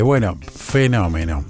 Bueno, fenómeno.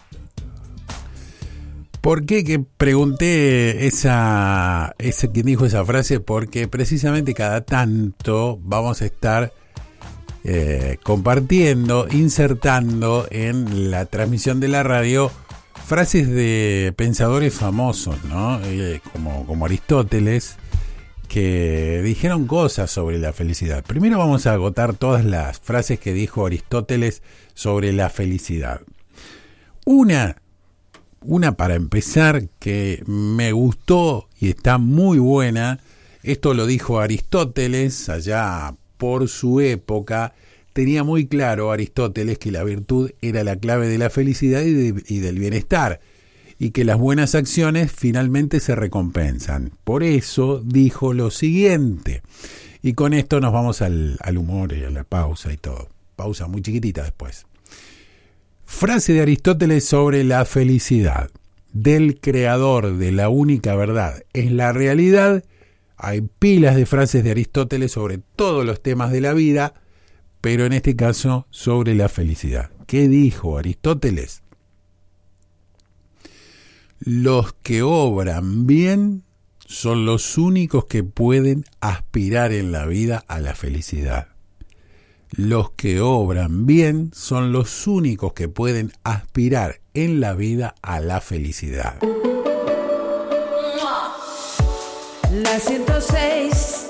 ¿Por qué que pregunté quién dijo esa frase? Porque precisamente cada tanto vamos a estar compartiendo, insertando en la transmisión de la radio frases de pensadores famosos, ¿no? Como Aristóteles, que dijeron cosas sobre la felicidad. Primero vamos a agotar todas las frases que dijo Aristóteles sobre la felicidad. Una para empezar que me gustó y está muy buena. Esto lo dijo Aristóteles allá por su época. Tenía muy claro Aristóteles que la virtud era la clave de la felicidad y del bienestar, y que las buenas acciones finalmente se recompensan. Por eso dijo lo siguiente, y con esto nos vamos al humor y a la pausa y todo. Pausa muy chiquitita después. Frase de Aristóteles sobre la felicidad. Del creador de la única verdad es la realidad. Hay pilas de frases de Aristóteles sobre todos los temas de la vida, pero en este caso sobre la felicidad. ¿Qué dijo Aristóteles? Los que obran bien son los únicos que pueden aspirar en la vida a la felicidad. Los que obran bien son los únicos que pueden aspirar en la vida a la felicidad. La 106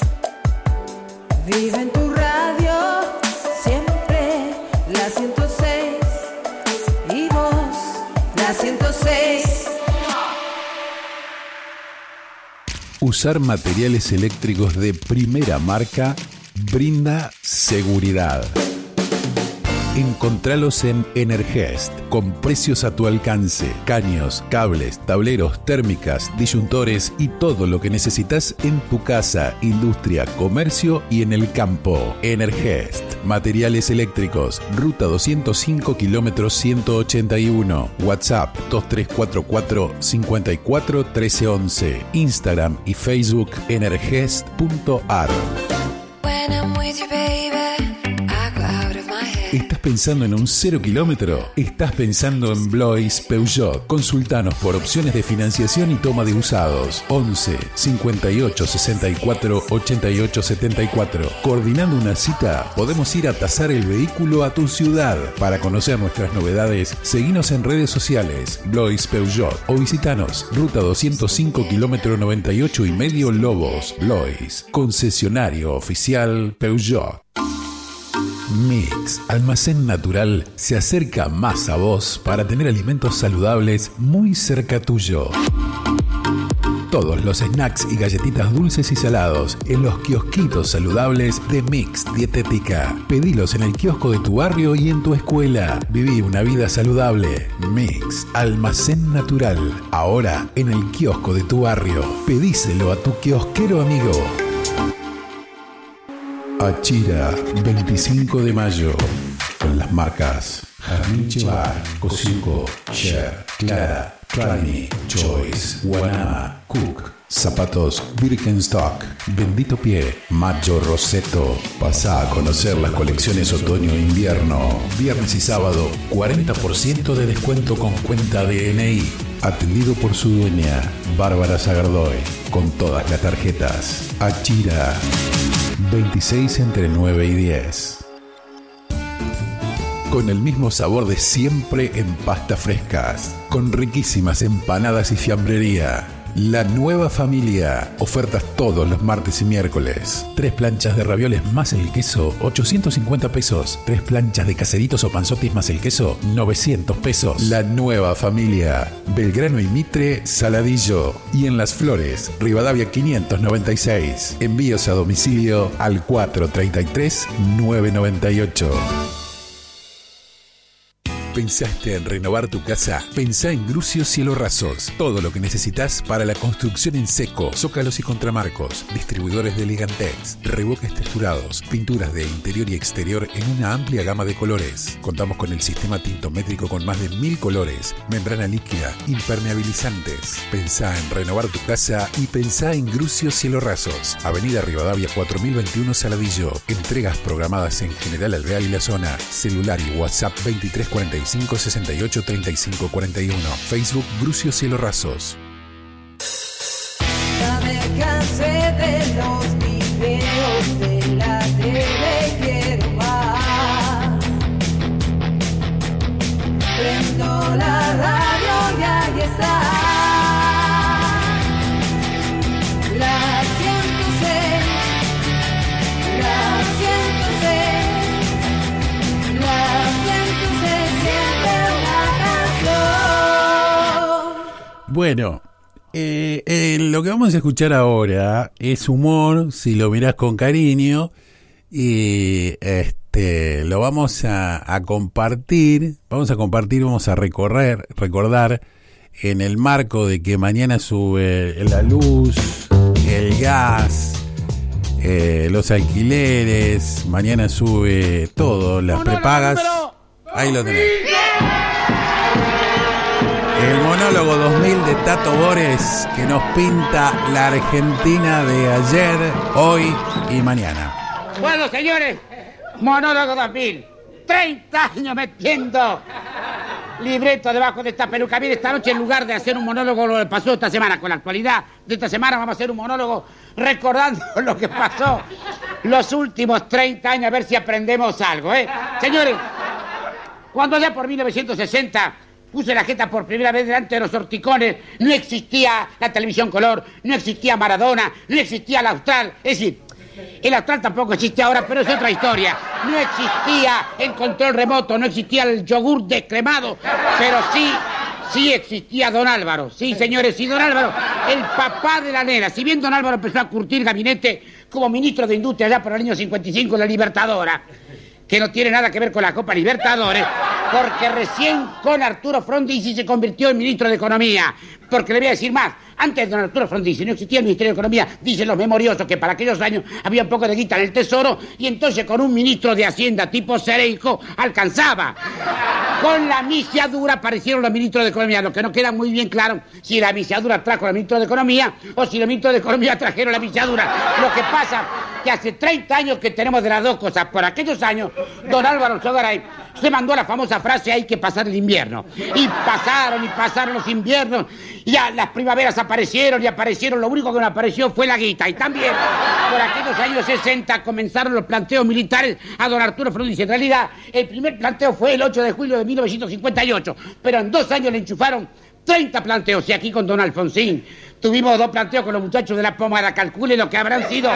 vive en tu radio siempre. La 106 y vos, la 106. Usar materiales eléctricos de primera marca brinda seguridad. Encontralos en Energest, con precios a tu alcance. Caños, cables, tableros, térmicas, disyuntores y todo lo que necesitas en tu casa, industria, comercio y en el campo. Energest, materiales eléctricos, ruta 205 kilómetros 181. WhatsApp 2344 54 1311. Instagram y Facebook energest.ar. ¿Estás pensando en un 0 kilómetro? ¿Estás pensando en Blois Peugeot? Consultanos por opciones de financiación y toma de usados. 11 58 64 88 74. Coordinando una cita, podemos ir a tasar el vehículo a tu ciudad. Para conocer nuestras novedades, seguinos en redes sociales, Blois Peugeot, o visitanos, ruta 205 kilómetro 98 y medio Lobos. Blois, concesionario oficial Peugeot. Mix, almacén natural, se acerca más a vos para tener alimentos saludables muy cerca tuyo. Todos los snacks y galletitas dulces y salados en los kiosquitos saludables de Mix Dietética. Pedilos en el kiosco de tu barrio y en tu escuela. Viví una vida saludable. Mix, almacén natural. Ahora en el kiosco de tu barrio. Pedíselo a tu kiosquero amigo. Achira, 25 de mayo, con las marcas Jardín Chevar, Cosico, Share, Clara, Trani, Choice, Guanama, Cook, Zapatos Birkenstock, Bendito Pie, Macho Roseto. Pasá a conocer las colecciones otoño e invierno. Viernes y sábado, 40% de descuento con cuenta DNI. Atendido por su dueña, Bárbara Zagardoy, con todas las tarjetas. Achira, 26 entre 9 y 10. Con el mismo sabor de siempre en pastas frescas, con riquísimas empanadas y fiambrería. La Nueva Familia. Ofertas todos los martes y miércoles. 3 planchas de ravioles más el queso, 850 pesos. 3 planchas de caseritos o panzotis más el queso, 900 pesos. La Nueva Familia. Belgrano y Mitre, Saladillo. Y en Las Flores, Rivadavia 596. Envíos a domicilio al 433-998. ¿Pensaste en renovar tu casa? Pensá en Grucio Cielo Rasos. Todo lo que necesitas para la construcción en seco, zócalos y contramarcos, distribuidores de Ligantex, revoques texturados, pinturas de interior y exterior en una amplia gama de colores. Contamos con el sistema tintométrico con más de 1000 colores, membrana líquida, impermeabilizantes. Pensá en renovar tu casa y pensá en Grucio Cielo Rasos. Avenida Rivadavia 4021 Saladillo. Entregas programadas en General Alvear y la zona. Celular y WhatsApp 2345 68 35 41. Facebook Grucio Cielo Rasos. Ya me cansé de los videos de la tele, quiero más. Prendo la radio y ahí está. La 106, la 106, la 106, siempre una canción. Bueno, lo que vamos a escuchar ahora es humor, si lo mirás con cariño, y lo vamos a compartir, vamos a recordar en el marco de que mañana sube la luz, el gas, los alquileres, mañana sube todo, las prepagas. Ahí lo tenés. El monólogo 2000 de Tato Bores, que nos pinta la Argentina de ayer, hoy y mañana. Bueno, señores, monólogo 2000. 30 años metiendo libreto debajo de esta peluca. Bien, esta noche, en lugar de hacer un monólogo lo que pasó esta semana, con la actualidad de esta semana, vamos a hacer un monólogo recordando lo que pasó los últimos 30 años, a ver si aprendemos algo, ¿eh? Señores, cuando allá por 1960 puse la jeta por primera vez delante de los horticones, no existía la televisión color, no existía Maradona, no existía el Austral. Es decir, el Austral tampoco existe ahora, pero es otra historia. No existía el control remoto, no existía el yogur descremado, pero sí existía Don Álvaro. Sí, señores, sí, Don Álvaro, el papá de la nena. Si bien Don Álvaro empezó a curtir gabinete como ministro de Industria allá por el año 55 en la Libertadora, que no tiene nada que ver con la Copa Libertadores, porque recién con Arturo Frondizi se convirtió en ministro de Economía. Porque le voy a decir más, antes de don Arturo Frondizi no existía el Ministerio de Economía, dicen los memoriosos que para aquellos años había un poco de guita en el Tesoro, y entonces con un ministro de Hacienda tipo Cereijo alcanzaba. Con la misiadura aparecieron los ministros de Economía, lo que no queda muy bien claro si la misiadura trajo al ministro de Economía o si los ministros de Economía trajeron la misiadura. Lo que pasa que hace 30 años que tenemos de las dos cosas. Por aquellos años, don Álvaro Sogaray se mandó la famosa frase: hay que pasar el invierno. Y pasaron los inviernos, y ya las primaveras aparecieron, lo único que no apareció fue la guita. Y también, por aquellos años 60, comenzaron los planteos militares a don Arturo Frondizi. En realidad, el primer planteo fue el 8 de julio de 1958, pero en 2 años le enchufaron 30 planteos. Y aquí con don Alfonsín tuvimos 2 planteos con los muchachos de la Pomada. Calcule lo que habrán sido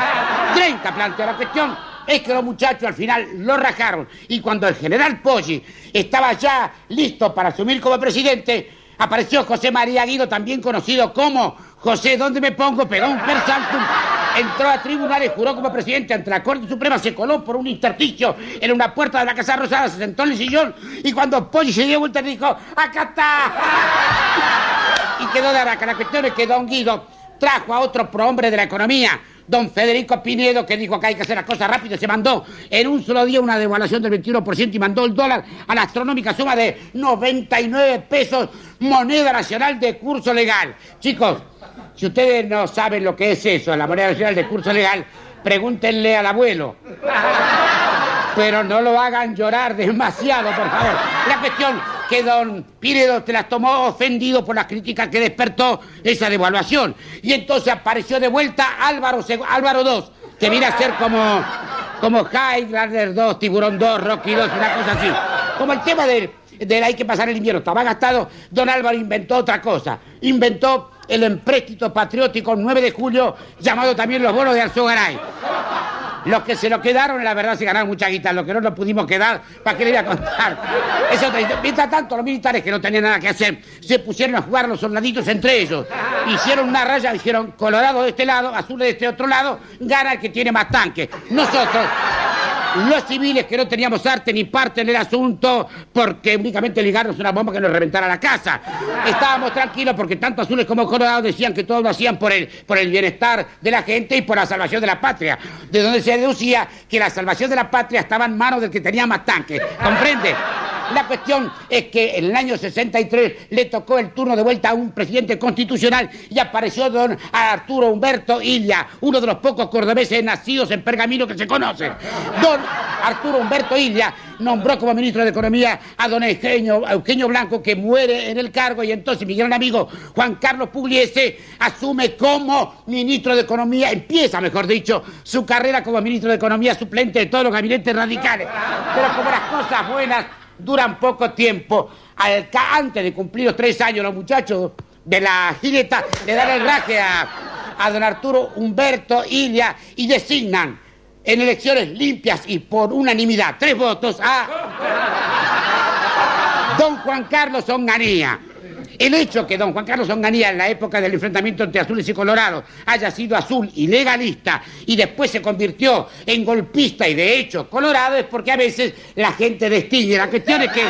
30 planteos. La cuestión es que los muchachos al final lo rajaron, y cuando el general Poggi estaba ya listo para asumir como presidente, apareció José María Guido, también conocido como José ¿Dónde me pongo? Pegó un persaltum, entró a tribunales, juró como presidente ante la Corte Suprema, se coló por un intersticio en una puerta de la Casa Rosada, se sentó en el sillón, y cuando Poggi se dio vuelta dijo: ¡acá está! Y quedó de araca. La cuestión es que don Guido trajo a otro prohombre de la economía, don Federico Pinedo, que dijo que hay que hacer las cosas rápido. Se mandó en un solo día una devaluación del 21% y mandó el dólar a la astronómica suma de 99 pesos, moneda nacional de curso legal. Chicos, si ustedes no saben lo que es eso, la moneda nacional de curso legal, pregúntenle al abuelo. Pero no lo hagan llorar demasiado, por favor. La cuestión que don Pinedo se las tomó ofendido por las críticas que despertó esa devaluación. Y entonces apareció de vuelta Álvaro II, que viene a ser como Highlander 2, Tiburón 2, Rocky 2, una cosa así. Como el tema del hay que pasar el invierno estaba gastado, don Álvaro inventó otra cosa. Inventó el empréstito patriótico 9 de julio, llamado también los bonos de Alzogaray. Los que se lo quedaron, la verdad, se ganaron mucha guita. Los que no nos pudimos quedar, ¿para qué le voy a contar? Eso, mientras tanto, los militares, que no tenían nada que hacer, se pusieron a jugar los soldaditos entre ellos. Hicieron una raya, dijeron: Colorado de este lado, azul de este otro lado, gana el que tiene más tanques. Nosotros Los civiles que no teníamos arte ni parte en el asunto, porque únicamente ligarnos una bomba que nos reventara la casa. Estábamos tranquilos porque tanto azules como colorados decían que todo lo hacían por el bienestar de la gente y por la salvación de la patria, de donde se deducía que la salvación de la patria estaba en manos del que tenía más tanques, ¿comprende? La cuestión es que en el año 63 le tocó el turno de vuelta a un presidente constitucional y apareció don Arturo Humberto Illa, uno de los pocos cordobeses nacidos en Pergamino que se conocen. Don Arturo Humberto Illa nombró como ministro de Economía a don Eugenio Blanco, que muere en el cargo, y entonces mi gran amigo Juan Carlos Pugliese asume como ministro de Economía, empieza, mejor dicho, su carrera como ministro de Economía suplente de todos los gabinetes radicales. Pero como las cosas buenas duran poco tiempo, antes de cumplir los 3 años, los muchachos de la Gineta le dan el raje a don Arturo Humberto Illa y designan en elecciones limpias y por unanimidad, 3 votos, a don Juan Carlos Onganía. El hecho que don Juan Carlos Onganía, en la época del enfrentamiento entre azules y colorados, haya sido azul y legalista y después se convirtió en golpista y de hecho colorado, es porque a veces la gente distingue. La cuestión es que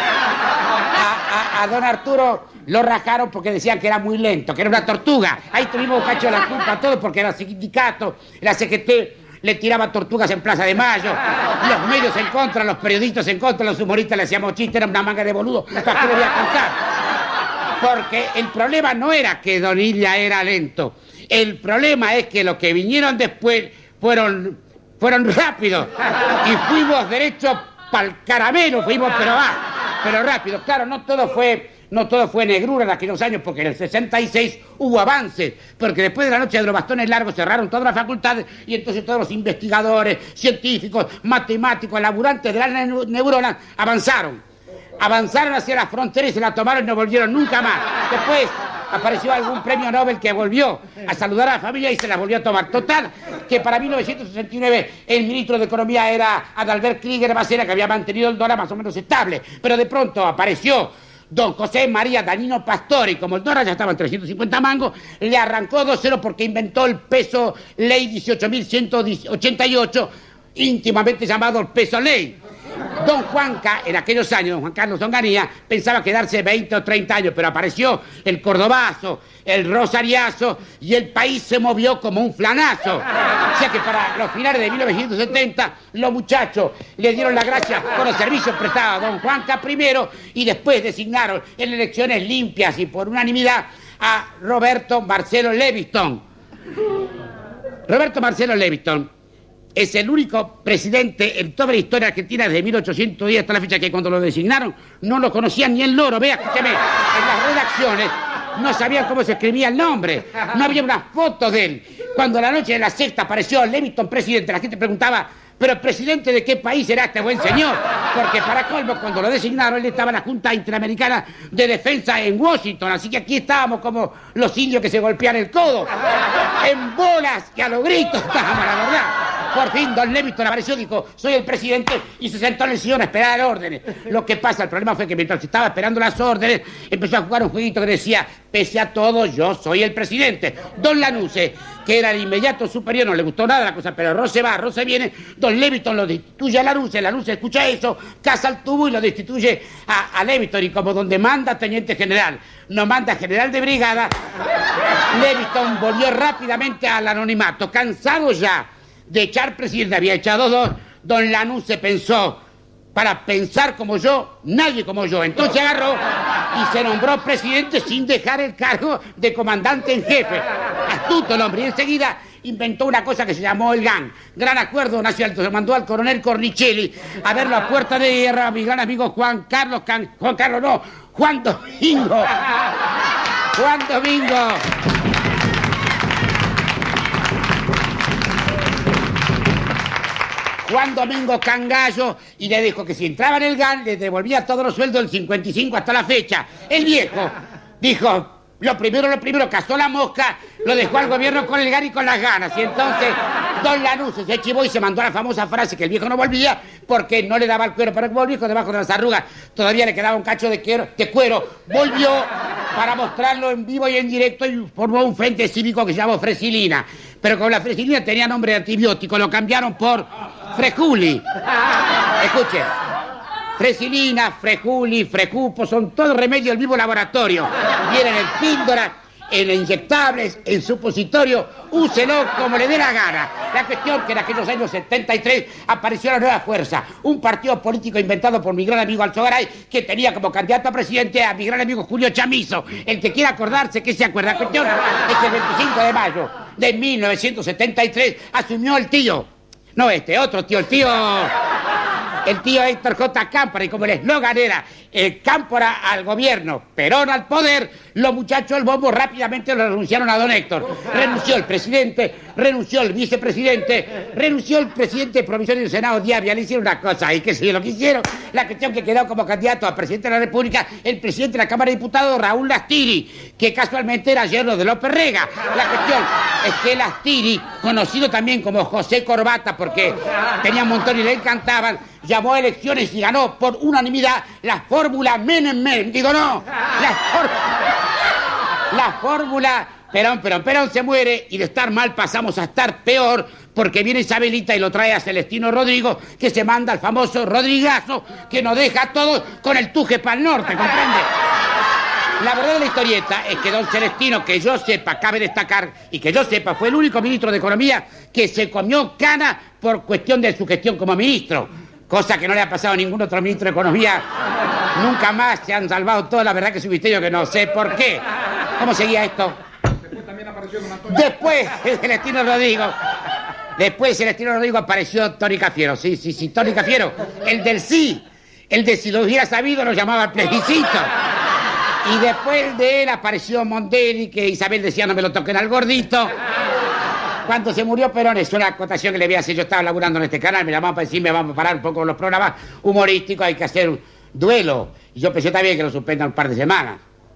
a don Arturo lo rajaron porque decían que era muy lento, que era una tortuga. Ahí tuvimos un cacho de la culpa a todos porque era el sindicato, la CGT le tiraba tortugas en Plaza de Mayo, los medios en contra, los periodistas en contra, los humoristas le hacíamos chistes, era una manga de boludo. ¿Para qué le voy a contar? Porque el problema no era que don Illa era lento. El problema es que los que vinieron después fueron rápidos. Y fuimos derecho para el caramelo, fuimos pero rápido. Claro, no todo fue negrura en aquellos años, porque en el 66 hubo avances, porque después de la noche de los bastones largos cerraron todas las facultades y entonces todos los investigadores, científicos, matemáticos, laburantes de las neuronas avanzaron hacia las fronteras y se la tomaron y no volvieron nunca más. Después apareció algún premio Nobel que volvió a saludar a la familia y se la volvió a tomar. Total, que para 1969 el ministro de Economía era Adalbert Krieger Bacera, que había mantenido el dólar más o menos estable. Pero de pronto apareció don José María Danino Pastori, como el dólar ya estaba en 350 mangos, le arrancó 2-0 porque inventó el peso ley 18.188, íntimamente llamado el peso ley. Don Juanca, en aquellos años, don Juan Carlos Onganía, pensaba quedarse 20 o 30 años, pero apareció el cordobazo, el rosariazo, y el país se movió como un flanazo. O sea que para los finales de 1970, los muchachos le dieron la gracia por los servicios prestados a don Juanca primero, y después designaron en elecciones limpias y por unanimidad a Roberto Marcelo Levingston. Roberto Marcelo Levingston es el único presidente en toda la historia argentina desde 1810 hasta la fecha que cuando lo designaron no lo conocían ni el loro. Vea, escúcheme, en las redacciones no sabían cómo se escribía el nombre, no había una foto de él. Cuando a la noche de la sexta apareció Levingston presidente, la gente preguntaba, ¿pero presidente de qué país era este buen señor? Porque para colmo, cuando lo designaron, él estaba en la Junta Interamericana de Defensa en Washington, así que aquí estábamos como los indios que se golpean el codo, en bolas y a los gritos estábamos, la verdad. Por fin, don Levingston apareció, dijo, soy el presidente, y se sentó en el sillón a esperar órdenes. Lo que pasa, el problema fue que mientras estaba esperando las órdenes, empezó a jugar un jueguito que decía, pese a todo, yo soy el presidente. Don Lanusse, que era el inmediato superior, no le gustó nada la cosa, pero Rose va, Rose viene, don Levingston lo destituye a Lanusse escucha eso, caza el tubo y lo destituye a Levingston, y como donde manda teniente general, no manda general de brigada, Levingston volvió rápidamente al anonimato, cansado ya de echar presidente, había echado 2, don Lanusse pensó, para pensar como yo, nadie como yo. Entonces agarró y se nombró presidente sin dejar el cargo de comandante en jefe. Astuto el hombre, y enseguida inventó una cosa que se llamó el GAN, Gran Acuerdo Nacional. Entonces mandó al coronel Cornicelli a verlo a puerta de guerra, a mi gran amigo Juan Domingo. Juan Domingo Cangallo, y le dijo que si entraba en el GAN le devolvía todos los sueldos del 55 hasta la fecha. El viejo dijo, lo primero, cazó la mosca, lo dejó al gobierno con el GAN y con las ganas. Y entonces don Lanusse se chivó y se mandó la famosa frase que el viejo no volvía porque no le daba el cuero para que volviera, debajo de las arrugas todavía le quedaba un cacho de cuero. Volvió para mostrarlo en vivo y en directo y formó un frente cívico que se llamó Fresilina. Pero como la fresilina tenía nombre de antibiótico, lo cambiaron por Frejuli. Escuche. Fresilina, Frejuli, Frecupo, son todos remedios del mismo laboratorio. Vienen en píldoras, en inyectables, en supositorio, úselo como le dé la gana. La cuestión que en aquellos años 73 apareció la Nueva Fuerza, un partido político inventado por mi gran amigo Alzogaray, que tenía como candidato a presidente a mi gran amigo Julio Chamizo. El que quiera acordarse, que se acuerda. La cuestión es que el 25 de mayo de 1973 asumió el tío. No otro tío, el tío Héctor J. Cámpora, y como el eslogan era Cámpora al gobierno, Perón al poder, los muchachos del bombo rápidamente lo renunciaron a don Héctor. Renunció el presidente, renunció el vicepresidente, renunció el presidente provisorio del Senado, Diabia. Le hicieron una cosa y que se lo que hicieron. La cuestión que quedó como candidato a presidente de la República, el presidente de la Cámara de Diputados, Raúl Lastiri, que casualmente era yerno de López Rega. La cuestión es que Lastiri, conocido también como José Corbata, porque tenía un montón y le encantaban, llamó a elecciones y ganó por unanimidad la fórmula Menem. Digo, no, la fórmula Perón se muere, y de estar mal pasamos a estar peor, porque viene Isabelita y lo trae a Celestino Rodrigo, que se manda al famoso Rodrigazo, que nos deja a todos con el tuje para el norte, ¿comprende? La verdad de la historieta es que don Celestino, que yo sepa, cabe destacar, y que yo sepa, fue el único ministro de Economía que se comió cana por cuestión de su gestión como ministro. Cosa que no le ha pasado a ningún otro ministro de Economía. Nunca más se han salvado todos. La verdad que es un misterio que no sé por qué. ¿Cómo seguía esto? Después también apareció don Antonio. Después Celestino Rodrigo apareció Tony Cafiero. Sí, Tony Cafiero. El del sí. El de si lo hubiera sabido lo llamaba al plebiscito. Y después de él apareció Mondelli, que Isabel decía no me lo toquen al gordito. Cuando se murió Perón, es una acotación que le voy a hacer. Yo estaba laburando en este canal, me llamaban para decirme vamos a parar un poco los programas humorísticos, hay que hacer un duelo. Y yo pensé también que lo suspendan un par de semanas.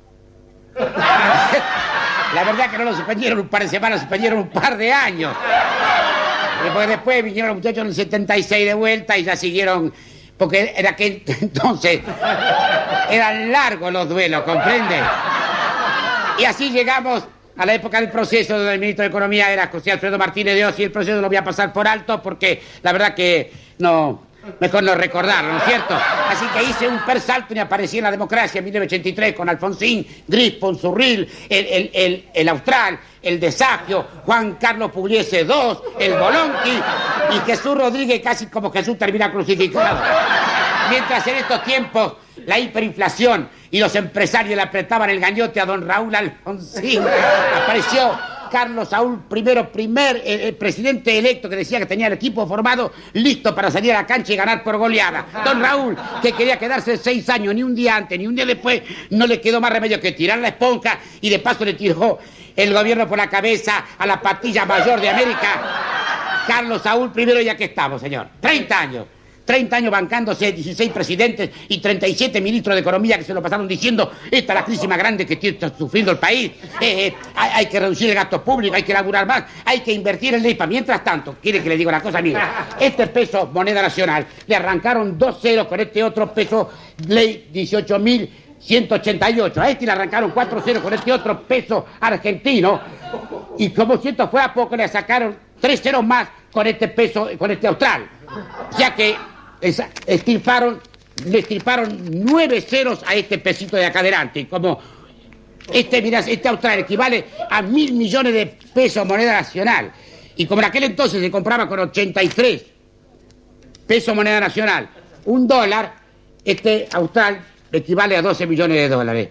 La verdad que no lo suspendieron un par de semanas, suspendieron un par de años. Porque después vinieron los muchachos en el 76 de vuelta y ya siguieron, porque en aquel entonces eran largos los duelos, ¿comprende? Y así llegamos a la época del proceso, donde el ministro de Economía era José Alfredo Martínez de Oz, y el proceso lo voy a pasar por alto porque la verdad que mejor no recordarlo, ¿no es cierto? Así que hice un persalto y me aparecí en La Democracia en 1983 con Alfonsín, Gris, Ponzurril, el Austral, el Desagio, Juan Carlos Pugliese II, el Bolonqui y Jesús Rodríguez, casi como Jesús termina crucificado. Mientras en estos tiempos la hiperinflación y los empresarios le apretaban el gañote a don Raúl Alfonsín, apareció Carlos Saúl el presidente electo, que decía que tenía el equipo formado listo para salir a la cancha y ganar por goleada. Don Raúl, que quería quedarse 6 años, ni un día antes, ni un día después, no le quedó más remedio que tirar la esponja, y de paso le tiró el gobierno por la cabeza a la patilla mayor de América. Carlos Saúl I, ya que estamos, señor. 30 años. 30 años bancándose 16 presidentes y 37 ministros de Economía que se lo pasaron diciendo esta es la crisis más grande que está sufriendo el país. Hay que reducir el gasto público, hay que laburar más, hay que invertir en ley. Mientras tanto, quiere que le diga una cosa, amigo. Este peso moneda nacional le arrancaron 2 ceros con este otro peso ley 18.188. A este le arrancaron 4 ceros con este otro peso argentino. Y como si esto fuera poco, le sacaron 3 ceros más con este peso, con este austral. Ya que le estirparon 9 ceros a este pesito de acá adelante. Y como este austral equivale a 1.000 millones de pesos moneda nacional. Y como en aquel entonces se compraba con 83 pesos moneda nacional, $1, este austral equivale a 12 millones de dólares.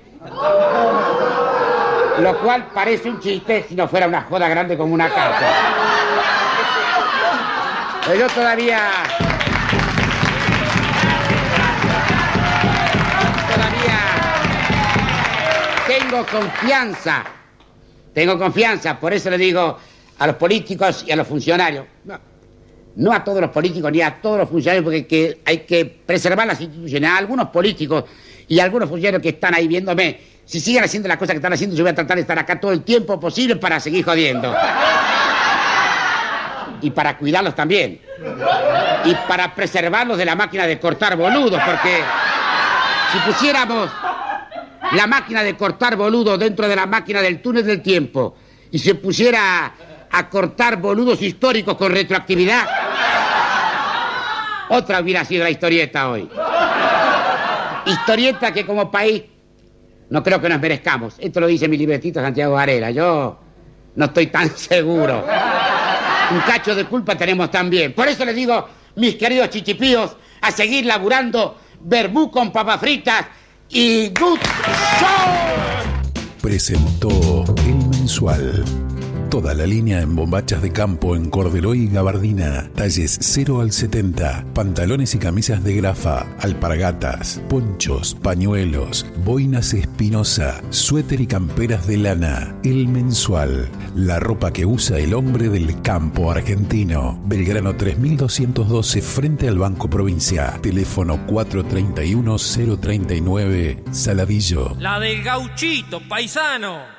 Lo cual parece un chiste si no fuera una joda grande como una casa. Pero yo todavía tengo confianza, por eso le digo a los políticos y a los funcionarios, no a todos los políticos ni a todos los funcionarios, porque hay que preservar las instituciones. A algunos políticos y a algunos funcionarios que están ahí viéndome, si siguen haciendo las cosas que están haciendo, yo voy a tratar de estar acá todo el tiempo posible para seguir jodiendo. Y para cuidarlos también. Y para preservarlos de la máquina de cortar boludos, porque si pusiéramos la máquina de cortar boludos dentro de la máquina del túnel del tiempo y se pusiera a cortar boludos históricos con retroactividad, Otra hubiera sido la historieta hoy. Historieta que como país no creo que nos merezcamos. Esto lo dice mi libretito Santiago Varela. Yo no estoy tan seguro. Un cacho de culpa tenemos también. Por eso les digo, mis queridos chichipíos, a seguir laburando vermú con papas fritas y good show. Presentó El Mensual. Toda la línea en bombachas de campo en corderoy y gabardina, talles 0 al 70, pantalones y camisas de grafa, alpargatas, ponchos, pañuelos, boinas Espinosa, suéter y camperas de lana. El Mensual, la ropa que usa el hombre del campo argentino. Belgrano 3212 frente al Banco Provincia. Teléfono 431-039, Saladillo. La del gauchito, paisano.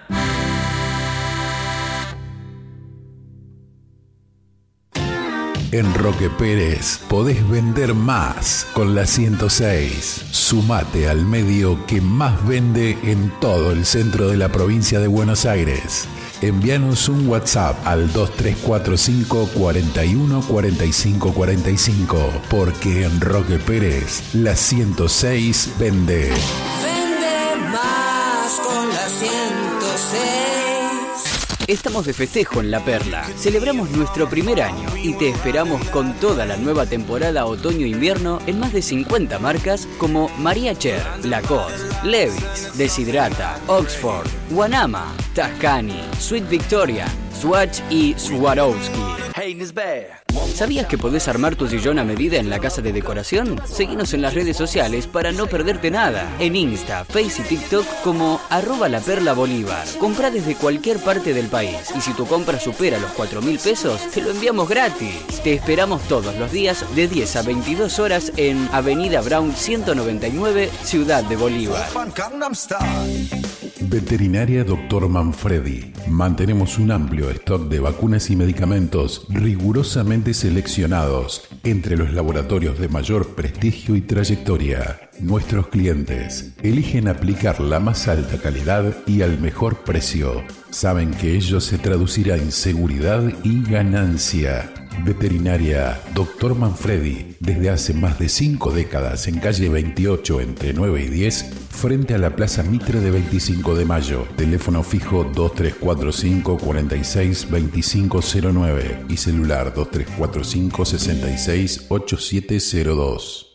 En Roque Pérez podés vender más con la 106. Sumate al medio que más vende en todo el centro de la provincia de Buenos Aires. Envíanos un WhatsApp al 2345 41 45 45, porque en Roque Pérez la 106 vende. Vende más con la 106. Estamos de festejo en La Perla. Celebramos nuestro primer año y te esperamos con toda la nueva temporada otoño-invierno en más de 50 marcas como Maria Cher, Lacoste, Levi's, Desidrata, Oxford, Guanama, Tascani, Sweet Victoria, Swatch y Swarovski. ¿Sabías que podés armar tu sillón a medida en la casa de decoración? Seguinos en las redes sociales para no perderte nada. En Insta, Face y TikTok como @laperlabolívar. Comprá desde cualquier parte del país y si tu compra supera los 4.000 pesos, te lo enviamos gratis. Te esperamos todos los días de 10 a 22 horas en Avenida Brown 199, Ciudad de Bolívar. Veterinaria Dr. Manfredi. Mantenemos un amplio stock de vacunas y medicamentos rigurosamente seleccionados entre los laboratorios de mayor prestigio y trayectoria. Nuestros clientes eligen aplicar la más alta calidad y al mejor precio. Saben que ello se traducirá en seguridad y ganancia. Veterinaria Dr. Manfredi, desde hace más de 5 décadas en calle 28 entre 9 y 10, frente a la Plaza Mitre de 25 de Mayo. Teléfono fijo 2345 46 2509 y celular 2345 66 8702.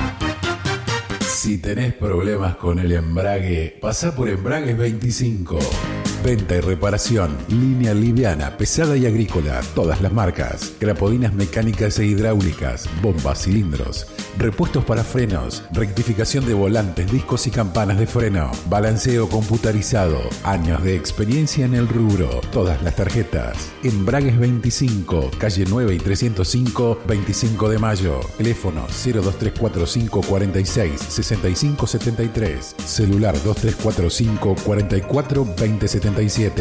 Si tenés problemas con el embrague, pasá por Embragues 25. Venta y reparación, línea liviana, pesada y agrícola, todas las marcas, crapodinas mecánicas e hidráulicas, bombas, cilindros, repuestos para frenos, rectificación de volantes, discos y campanas de freno, balanceo computarizado, años de experiencia en el rubro, todas las tarjetas. Embragues 25, calle 9 y 305, 25 de Mayo. Teléfono 02345 46 65 73, celular 2345 44 20 77.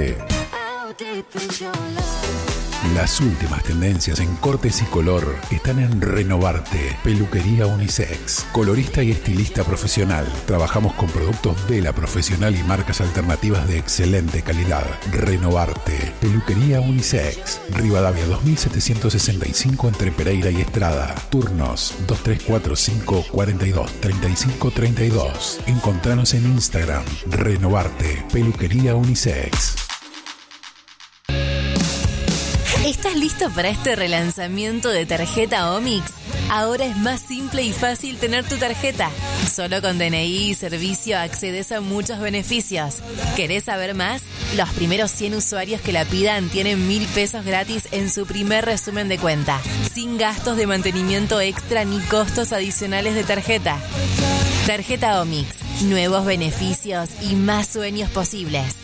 Las últimas tendencias en cortes y color están en Renovarte, peluquería unisex, colorista y estilista profesional. Trabajamos con productos Vela Profesional y marcas alternativas de excelente calidad. Renovarte, peluquería unisex, Rivadavia 2765 entre Pereira y Estrada. Turnos 2345 42 35 32. Encontranos en Instagram, Renovarte, peluquería unisex. ¿Estás listo para este relanzamiento de tarjeta Omix? Ahora es más simple y fácil tener tu tarjeta. Solo con DNI y servicio accedes a muchos beneficios. ¿Querés saber más? Los primeros 100 usuarios que la pidan tienen 1.000 pesos gratis en su primer resumen de cuenta, sin gastos de mantenimiento extra ni costos adicionales de tarjeta. Tarjeta Omix, nuevos beneficios y más sueños posibles.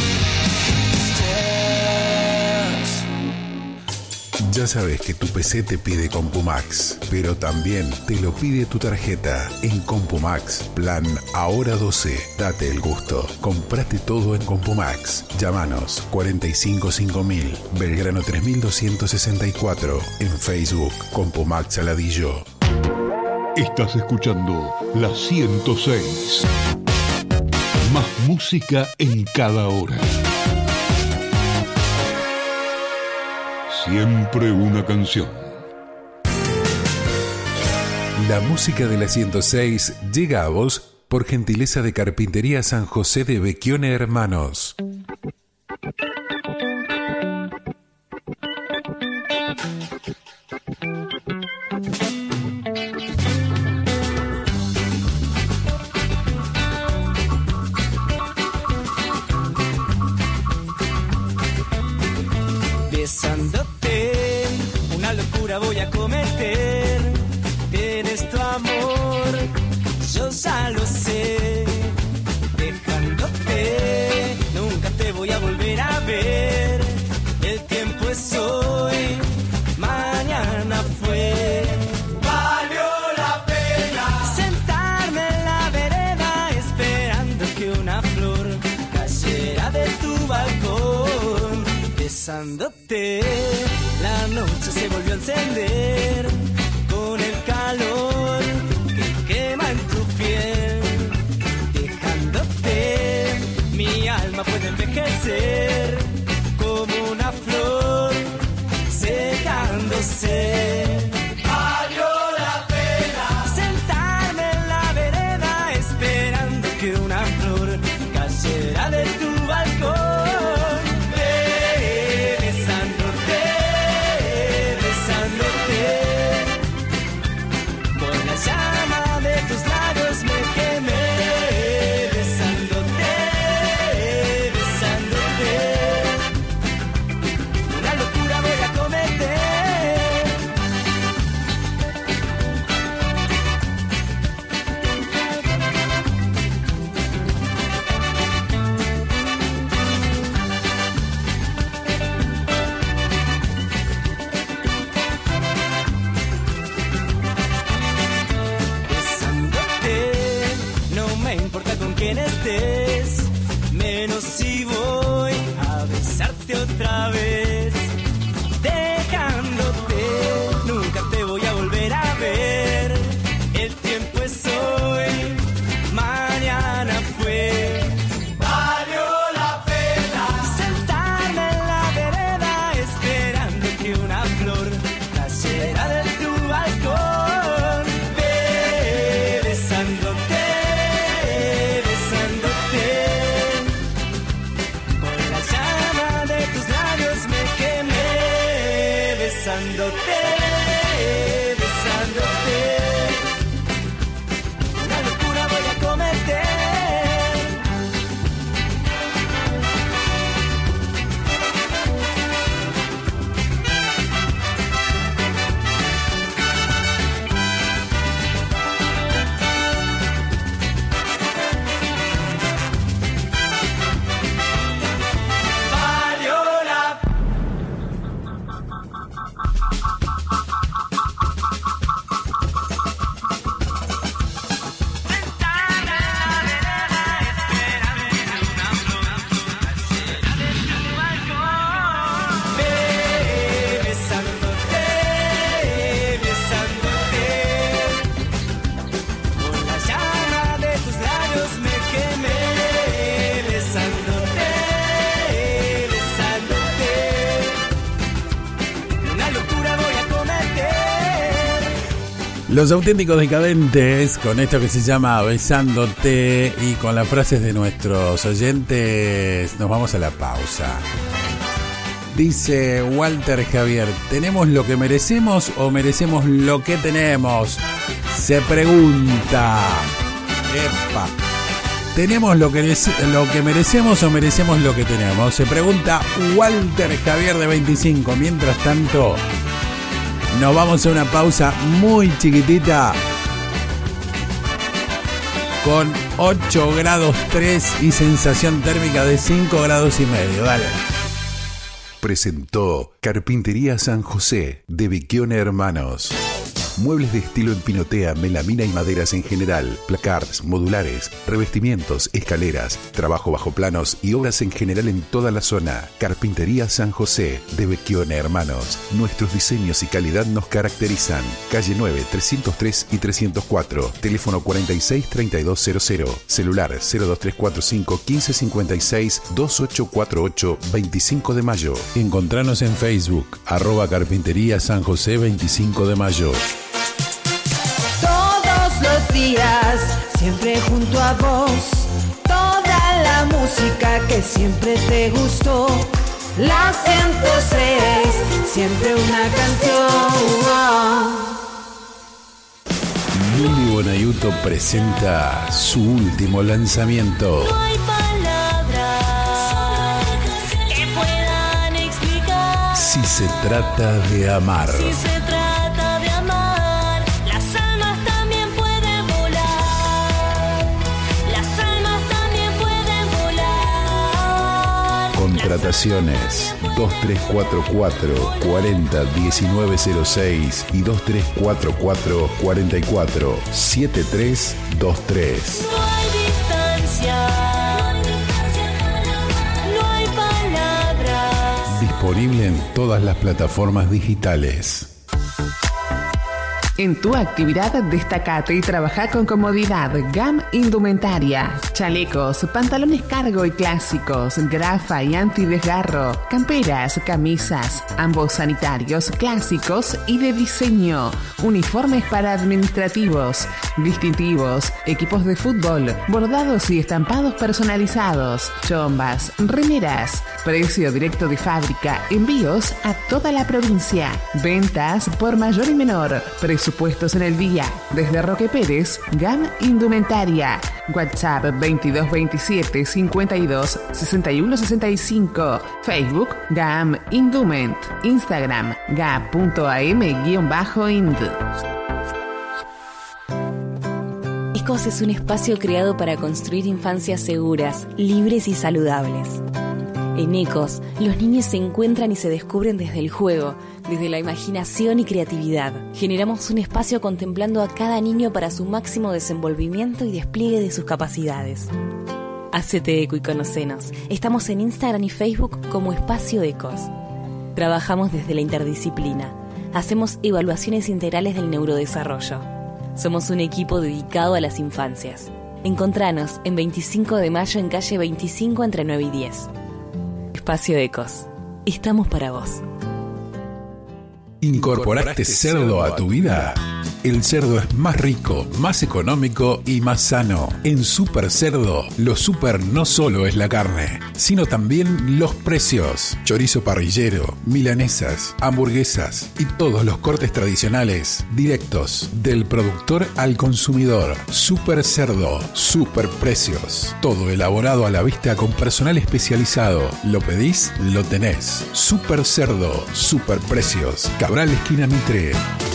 Ya sabes que tu PC te pide CompuMax, pero también te lo pide tu tarjeta. En CompuMax, plan Ahora 12. Date el gusto. Comprate todo en CompuMax. Llámanos 455.000, Belgrano 3264. En Facebook, CompuMax Saladillo. Estás escuchando la 106. Más música en cada hora. Siempre una canción. La música de la 106 llega a vos por gentileza de Carpintería San José de Vecchione Hermanos. Besándote, una locura voy a cometer. Tienes tu amor, yo ya lo sé. Dejándote, nunca te voy a volver a ver. El tiempo es hoy, mañana fue. Valió la pena sentarme en la vereda esperando que una flor cayera de tu balcón. Besándote, la noche se volvió a encender con el calor que quema en tu piel. Dejándote, mi alma puede envejecer como una flor secándose. Valió la pena sentarme en la vereda esperando que una flor cayera de tu balcón. Llama de tus labios me quemé, besándote, besándote. Una locura voy a cometer. Quien estés, menos si voy a besarte otra vez. Dejándote, nunca te voy a volver a ver. El tiempo es hoy, mañana fue. Valió la pena sentarme en la vereda esperando que una flor cayera de tu balcón. Besándote, besándote, besándote. Una locura voy a cometer. Los Auténticos Decadentes, con esto que se llama Besándote y con las frases de nuestros oyentes, nos vamos a la pausa. Dice Walter Javier, ¿tenemos lo que merecemos o merecemos lo que tenemos? Se pregunta. Epa. ¿Tenemos lo que merecemos o merecemos lo que tenemos? Se pregunta Walter Javier de 25. Mientras tanto, nos vamos a una pausa muy chiquitita con 8 grados 3 y sensación térmica de 5 grados y medio. Dale. Presentó Carpintería San José de Vecchione Hermanos. Muebles de estilo en pinotea, melamina y maderas en general, placards, modulares, revestimientos, escaleras, trabajo bajo planos y obras en general en toda la zona. Carpintería San José de Vecchione Hermanos. Nuestros diseños y calidad nos caracterizan. Calle 9, 303 y 304. Teléfono 463200. Celular 02345 1556 2848 25 de mayo. Encontranos en Facebook, @Carpintería San José 25 de mayo. días, siempre junto a vos. Toda la música que siempre te gustó. La 106, siempre una canción. Luli Bonayuto presenta su último lanzamiento. No hay palabras que puedan explicar. Si se trata de amar. Si se trata de amar, las almas también pueden volar. Las almas también pueden volar. Contrataciones 2344 40 1906 y 2344 44 7323. No hay distancia, no hay palabras. Disponible en todas las plataformas digitales. En tu actividad, destacate y trabaja con comodidad. GAM Indumentaria. Chalecos, pantalones cargo y clásicos, grafa y antidesgarro, camperas, camisas, ambos sanitarios, clásicos y de diseño, uniformes para administrativos, distintivos, equipos de fútbol, bordados y estampados personalizados, chombas, remeras, precio directo de fábrica, envíos a toda la provincia, ventas por mayor y menor, presupuestos en el día. Desde Roque Pérez, GAM Indumentaria. WhatsApp 2227 52 61 65. Facebook GAM Indument. Instagram ga.am_ind. ECOS es un espacio creado para construir infancias seguras, libres y saludables. En ECOS, los niños se encuentran y se descubren desde el juego, desde la imaginación y creatividad. Generamos un espacio contemplando a cada niño para su máximo desenvolvimiento y despliegue de sus capacidades. Hacete eco y conocenos. Estamos en Instagram y Facebook como Espacio ECOS. Trabajamos desde la interdisciplina. Hacemos evaluaciones integrales del neurodesarrollo. Somos un equipo dedicado a las infancias. Encontranos en 25 de mayo en calle 25 entre 9 y 10. Espacio ECOS. Estamos para vos. ¿Incorporaste cerdo a tu vida? El cerdo es más rico, más económico y más sano. En Super Cerdo, lo super no solo es la carne, sino también los precios. Chorizo parrillero, milanesas, hamburguesas y todos los cortes tradicionales, directos, del productor al consumidor. Super Cerdo, super precios. Todo elaborado a la vista con personal especializado. Lo pedís, lo tenés. Super Cerdo, super precios. Cabral esquina Mitre.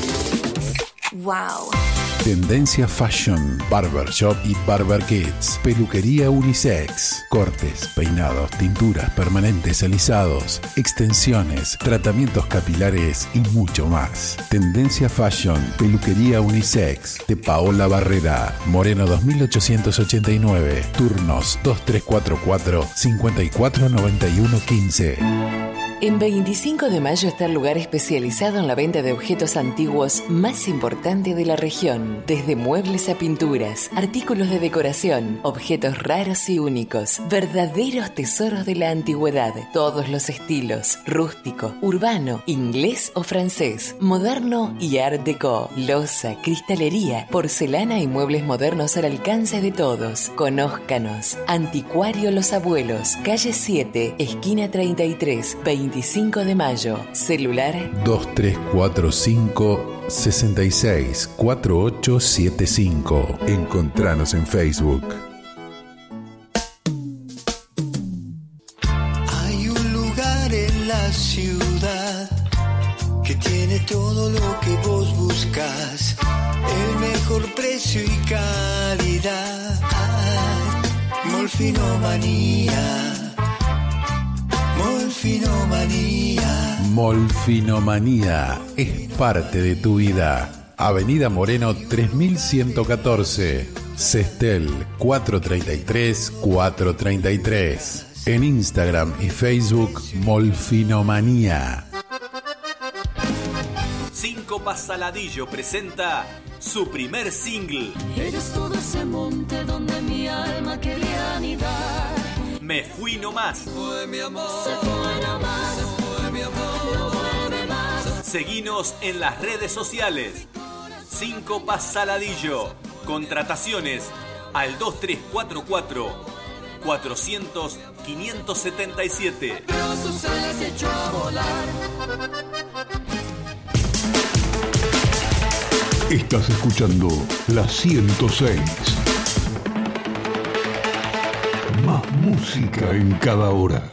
¡Wow! Tendencia Fashion, Barbershop y Barber Kids, peluquería unisex, cortes, peinados, tinturas permanentes, alisados, extensiones, tratamientos capilares y mucho más. Tendencia Fashion, peluquería unisex, de Paola Barrera, Moreno 2889, turnos 2344 549115. En 25 de mayo está el lugar especializado en la venta de objetos antiguos más importante de la región. Desde muebles a pinturas, artículos de decoración, objetos raros y únicos, verdaderos tesoros de la antigüedad. Todos los estilos, rústico, urbano, inglés o francés, moderno y art déco. Loza, cristalería, porcelana y muebles modernos al alcance de todos. Conózcanos. Anticuario Los Abuelos, calle 7, esquina 33, 25 de mayo. Celular 2345 66 4875. Encontranos en Facebook. Hay un lugar en la ciudad que tiene todo lo que vos buscas, el mejor precio y calidad. Molfinomanía. Molfinomanía. Molfinomanía es parte de tu vida. Avenida Moreno 3114, Sestel 433 433. En Instagram y Facebook Molfinomanía. Síncopa Saladillo presenta su primer single. Eres todo ese monte donde mi alma quería anidar. Me fui nomás. Fue mi amor. Se fue nomás. Se fue mi amor. No vuelve más. Seguinos en las redes sociales. Síncopa Saladillo. Contrataciones al 2344 400 577. Sus alas echó a volar. Estás escuchando la 106. Más música en cada hora.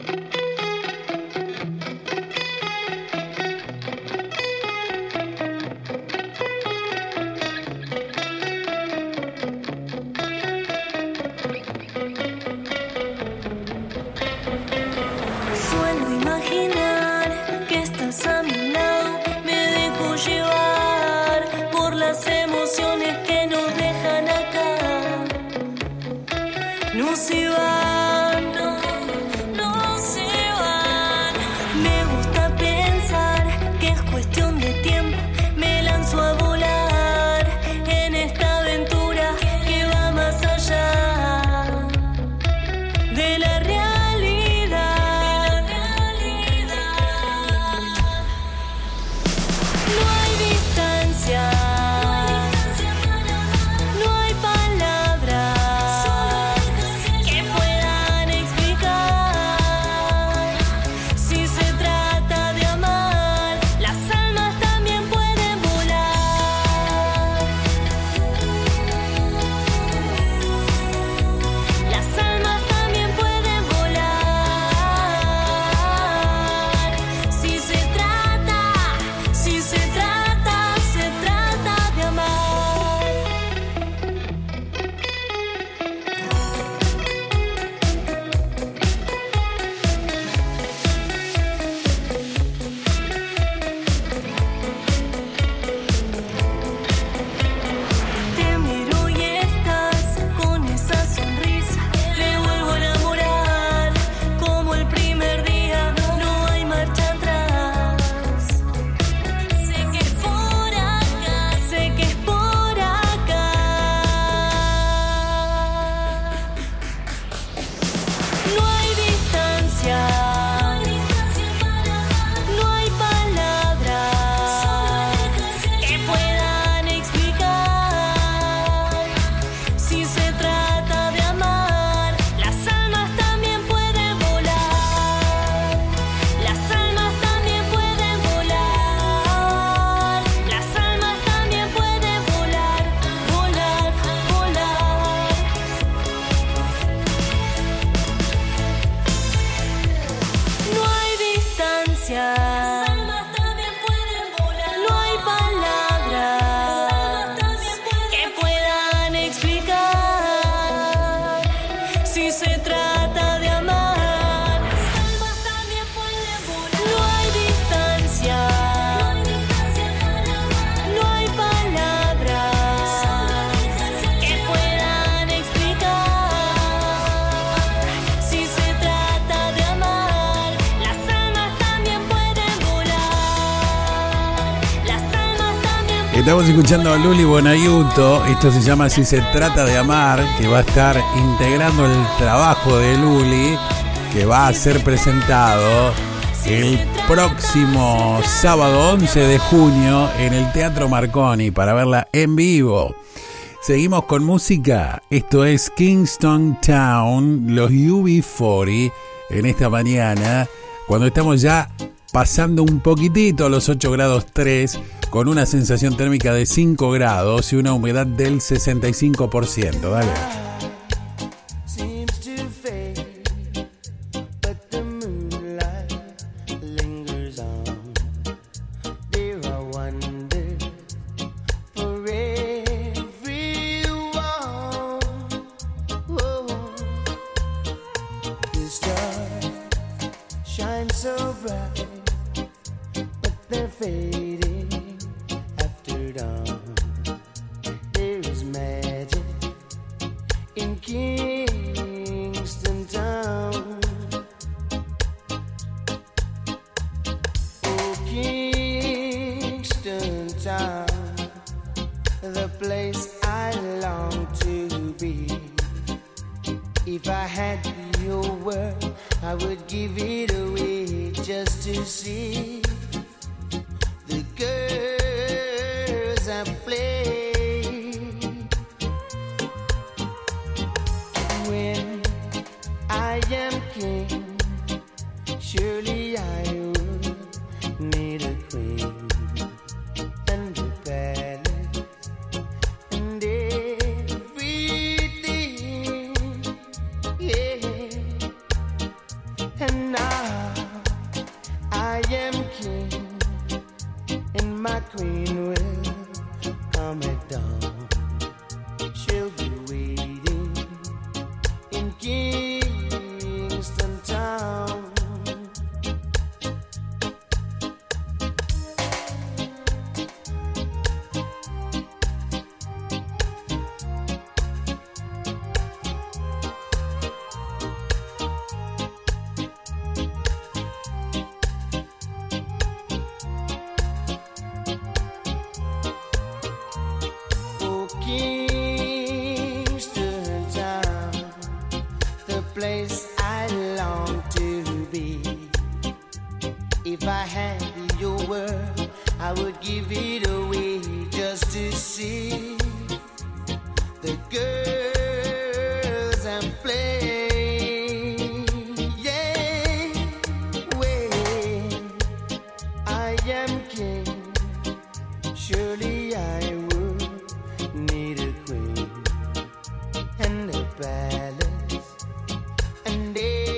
Estamos escuchando a Luli Bonaiuto. Esto se llama Si se trata de amar, que va a estar integrando el trabajo de Luli, que va a ser presentado el próximo sábado 11 de junio en el Teatro Marconi para verla en vivo. Seguimos con música. Esto es Kingston Town, los UB40, en esta mañana, cuando estamos ya pasando un poquitito los 8 grados 3, con una sensación térmica de 5 grados y una humedad del 65%. Dale. I am king. Surely I would need a queen and a palace and everything, yeah. And now I am king, and my queen will come at dawn. She'll be waiting in Kingston Town. Oh, Kingston Town, the place I long to be. If I had your word, I would give it away just to see the girls and play. Yeah, when I am king, surely I would need a queen and a palace and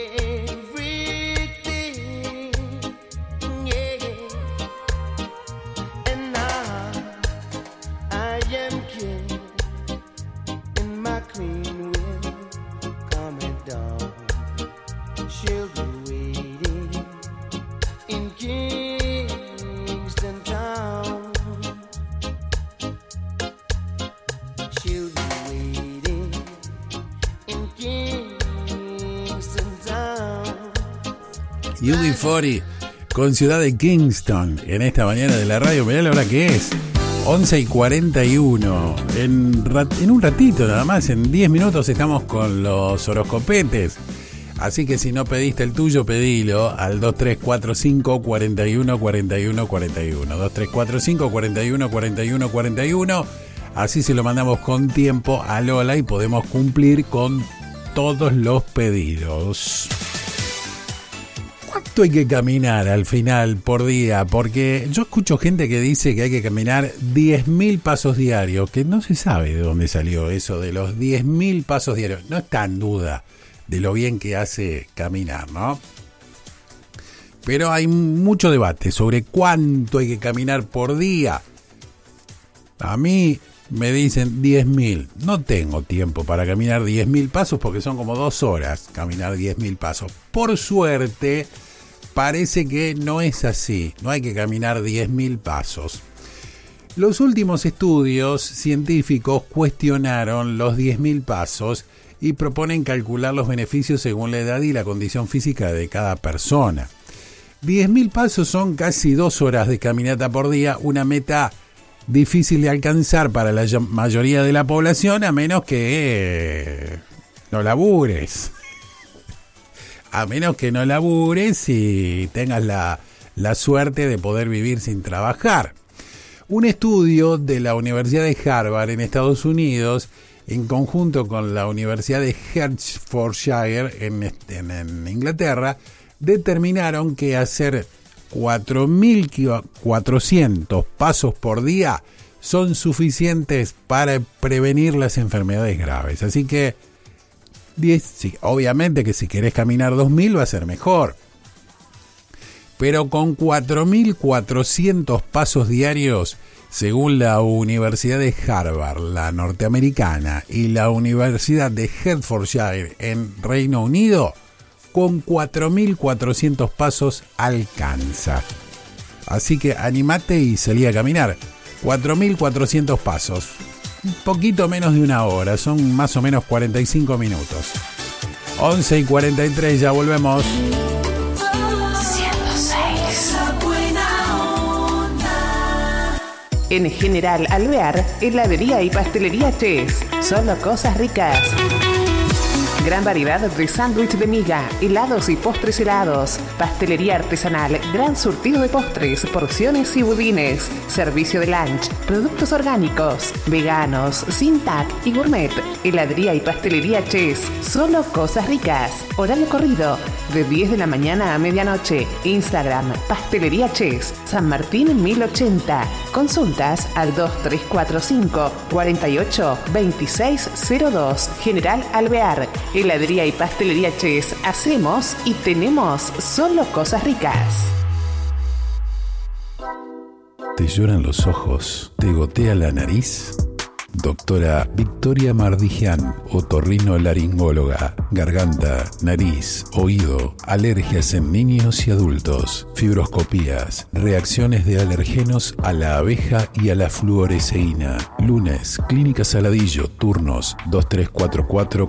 everything, yeah. And now I am king, and my queen will come at dawn. She'll be waiting in Kingston Town. She'll be waiting in Kingston Town. UB40 con Ciudad de Kingston en esta mañana de la radio. Mirá la hora que es, 11:41. En un ratito nada más, en 10 minutos estamos con los horoscopetes. Así que si no pediste el tuyo, pedilo al 2345 41 41 41. 2345 41 41 41. Así se lo mandamos con tiempo a Lola y podemos cumplir con todos los pedidos. ¿Cuánto hay que caminar al final por día? Porque yo escucho gente que dice que hay que caminar 10.000 pasos diarios, que no se sabe de dónde salió eso de los 10.000 pasos diarios. No está en duda de lo bien que hace caminar, ¿no? Pero hay mucho debate sobre cuánto hay que caminar por día. A mí me dicen 10.000. No tengo tiempo para caminar 10.000 pasos porque son como 2 horas caminar 10.000 pasos. Por suerte, parece que no es así. No hay que caminar 10.000 pasos. Los últimos estudios científicos cuestionaron los 10.000 pasos y proponen calcular los beneficios según la edad y la condición física de cada persona. 10.000 pasos son casi 2 horas de caminata por día, una meta difícil de alcanzar para la mayoría de la población, a menos que no labures. A menos que no labures y tengas la suerte de poder vivir sin trabajar. Un estudio de la Universidad de Harvard en Estados Unidos, en conjunto con la Universidad de Hertfordshire en Inglaterra, determinaron que hacer 4.400 pasos por día son suficientes para prevenir las enfermedades graves. Así que, sí, obviamente que si querés caminar 2.000 va a ser mejor. Pero con 4.400 pasos diarios, según la Universidad de Harvard, la norteamericana, y la Universidad de Hertfordshire en Reino Unido, con 4.400 pasos alcanza. Así que animate y salí a caminar. 4.400 pasos. Un poquito menos de una hora, son más o menos 45 minutos. 11:43, ya volvemos. En General Alvear, heladería y pastelería Chess. Solo cosas ricas. Gran variedad de sándwich de miga, helados y postres helados, pastelería artesanal, gran surtido de postres, porciones y budines, servicio de lunch, productos orgánicos, veganos, sin TAC y gourmet. Heladería y pastelería Chess, solo cosas ricas. Horario corrido, de 10 de la mañana a medianoche. Instagram, Pastelería Chess, San Martín 1080. Consultas al 2345 48 2602. General Alvear. Heladería y pastelería Chess, hacemos y tenemos solo cosas ricas. ¿Te lloran los ojos? ¿Te gotea la nariz? Doctora Victoria Mardigian, otorrinolaringóloga, garganta, nariz, oído, alergias en niños y adultos, fibroscopías, reacciones de alergenos a la abeja y a la fluoresceína. Lunes, Clínica Saladillo, turnos 2344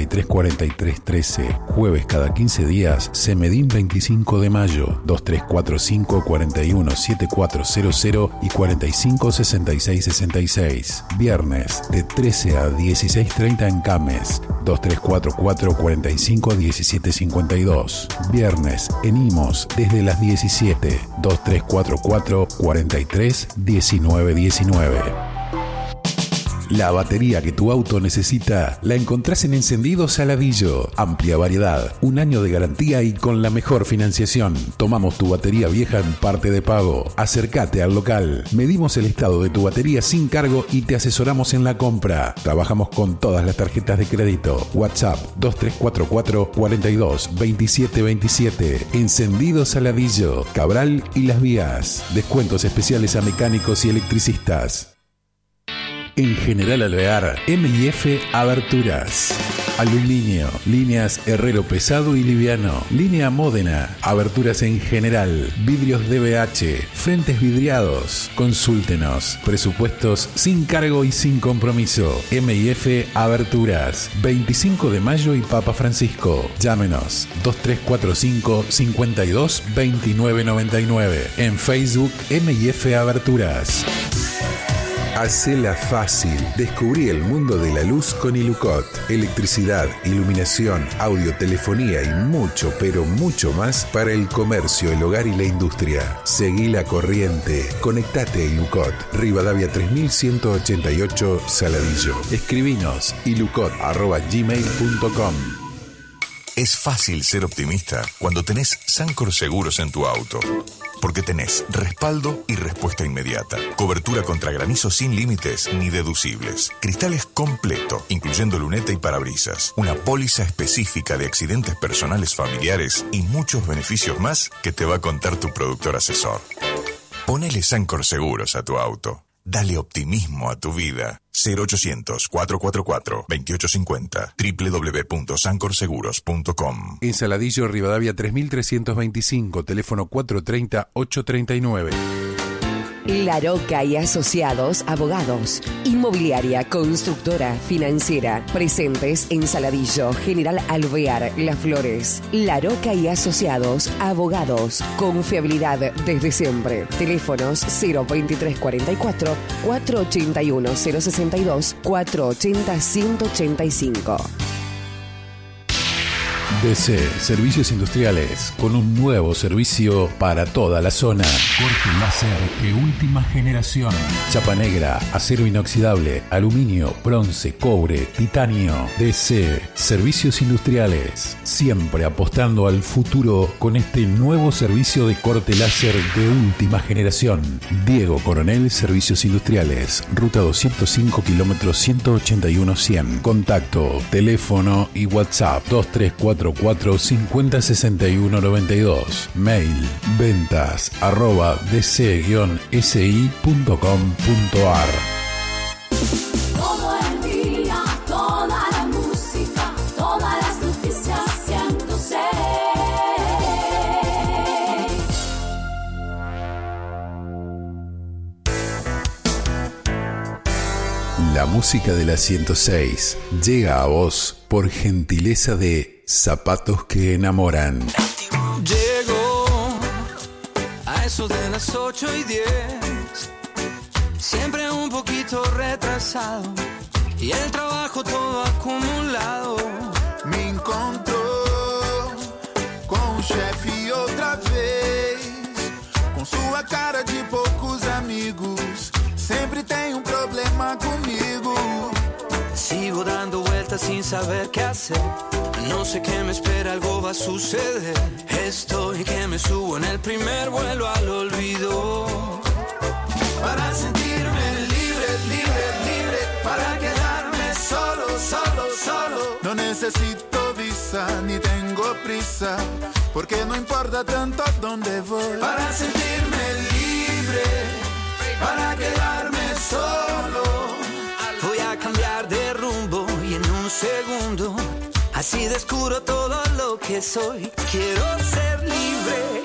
434313. Jueves cada 15 días, Semedín 25 de mayo, 2345 41 7400 y 45 66 66. Viernes de 13 a 16:30 en Cames, 2344 45 1752. Viernes en Imos desde las 17, 2344 43 1919. La batería que tu auto necesita la encontrás en Encendidos Saladillo. Amplia variedad, un año de garantía y con la mejor financiación. Tomamos tu batería vieja en parte de pago. Acércate al local. Medimos el estado de tu batería sin cargo y te asesoramos en la compra. Trabajamos con todas las tarjetas de crédito. WhatsApp 2344 42 27 27. Encendidos Saladillo, Cabral y Las Vías. Descuentos especiales a mecánicos y electricistas. En General Alvear, M&F Aberturas. Aluminio, líneas herrero pesado y liviano, línea Módena, aberturas en general, vidrios DBH, frentes vidriados. Consúltenos, presupuestos sin cargo y sin compromiso. M&F Aberturas, 25 de mayo y Papa Francisco. Llámenos 2345 52 29 99. En Facebook, M&F Aberturas. Hacela fácil. Descubrí el mundo de la luz con Ilucot. Electricidad, iluminación, audio, telefonía y mucho, pero mucho más para el comercio, el hogar y la industria. Seguí la corriente. Conectate a Ilucot. Rivadavia 3188 Saladillo. Escribinos ilucot@gmail.com. Es fácil ser optimista cuando tenés Sancor Seguros en tu auto. Porque tenés respaldo y respuesta inmediata. Cobertura contra granizo sin límites ni deducibles. Cristales completo, incluyendo luneta y parabrisas. Una póliza específica de accidentes personales familiares y muchos beneficios más que te va a contar tu productor asesor. Ponele Sancor Seguros a tu auto. Dale optimismo a tu vida. 0800-444-2850. www.sancorseguros.com. En Saladillo, Rivadavia 3325, teléfono 430-839. La Roca y Asociados Abogados. Inmobiliaria, constructora, financiera. Presentes en Saladillo, General Alvear, Las Flores. La Roca y Asociados Abogados. Confiabilidad desde siempre. Teléfonos 02344 481 062 480 185. DC, Servicios Industriales, con un nuevo servicio para toda la zona. Corte láser de última generación. Chapa negra, acero inoxidable, aluminio, bronce, cobre, titanio. DC, Servicios Industriales, siempre apostando al futuro con este nuevo servicio de corte láser de última generación. Diego Coronel, Servicios Industriales, Ruta 205, kilómetros 181 100. Contacto, teléfono y WhatsApp 2344 50 61 92. Mail ventas@dc-si.com.ar. Todo el día, toda la música, todas las noticias 106. La música de la 106 llega a vos por gentileza de Zapatos que Enamoran. Llego a eso de las 8:10, siempre un poquito retrasado y el trabajo todo acumulado. Me encontró com o chefe outra vez, com sua cara de poucos amigos, sempre tem Sigo dando vueltas sin saber qué hacer. No sé qué me espera, algo va a suceder. Estoy que me subo en el primer vuelo al olvido. Para sentirme libre, libre, libre. Para quedarme solo, solo, solo. No necesito visa, ni tengo prisa, porque no importa tanto dónde voy. Para sentirme libre, para quedarme solo. Voy a cambiar de rumbo y en un segundo así descubro todo lo que soy. Quiero ser libre.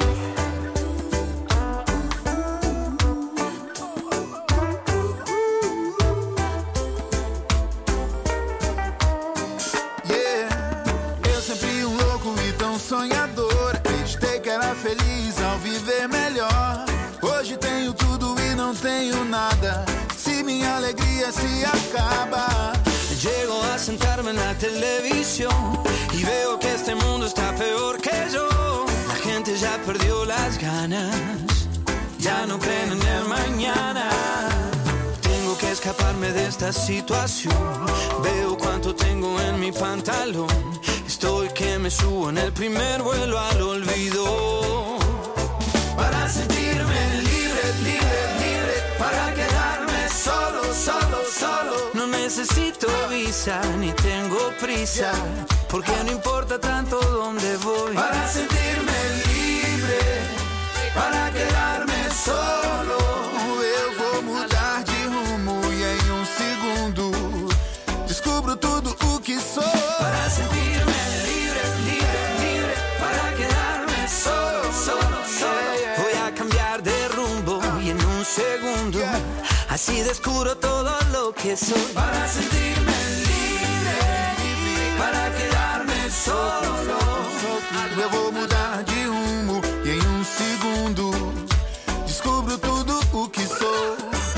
Eu sempre louco e tão sonhador. Acreditei que era feliz ao viver melhor. Hoje tenho tudo e não tenho nada. Si minha alegria se acaba. Llego a sentarme en la televisión y veo que este mundo está peor que yo. La gente ya perdió las ganas, ya no creen en el mañana. Tengo que escaparme de esta situación. Veo cuánto tengo en mi pantalón. Estoy que me subo en el primer vuelo al olvido. Para sentirme libre, libre, libre. Para quedarme solo, solo, solo. No necesito visa ni tengo prisa, porque no importa tanto dónde voy. Para sentirme libre, para quedarme solo. Eu vou mudar de rumo e em segundo descubro tudo o que sou. Para sentirme libre, libre, libre. Para quedarme solo, solo, solo. Voy a cambiar de rumbo y en un segundo así descubro todo lo que soy. Para sentirme libre, para quedarme solo. Eu vou mudar de rumo e em segundo descubro tudo o que sou.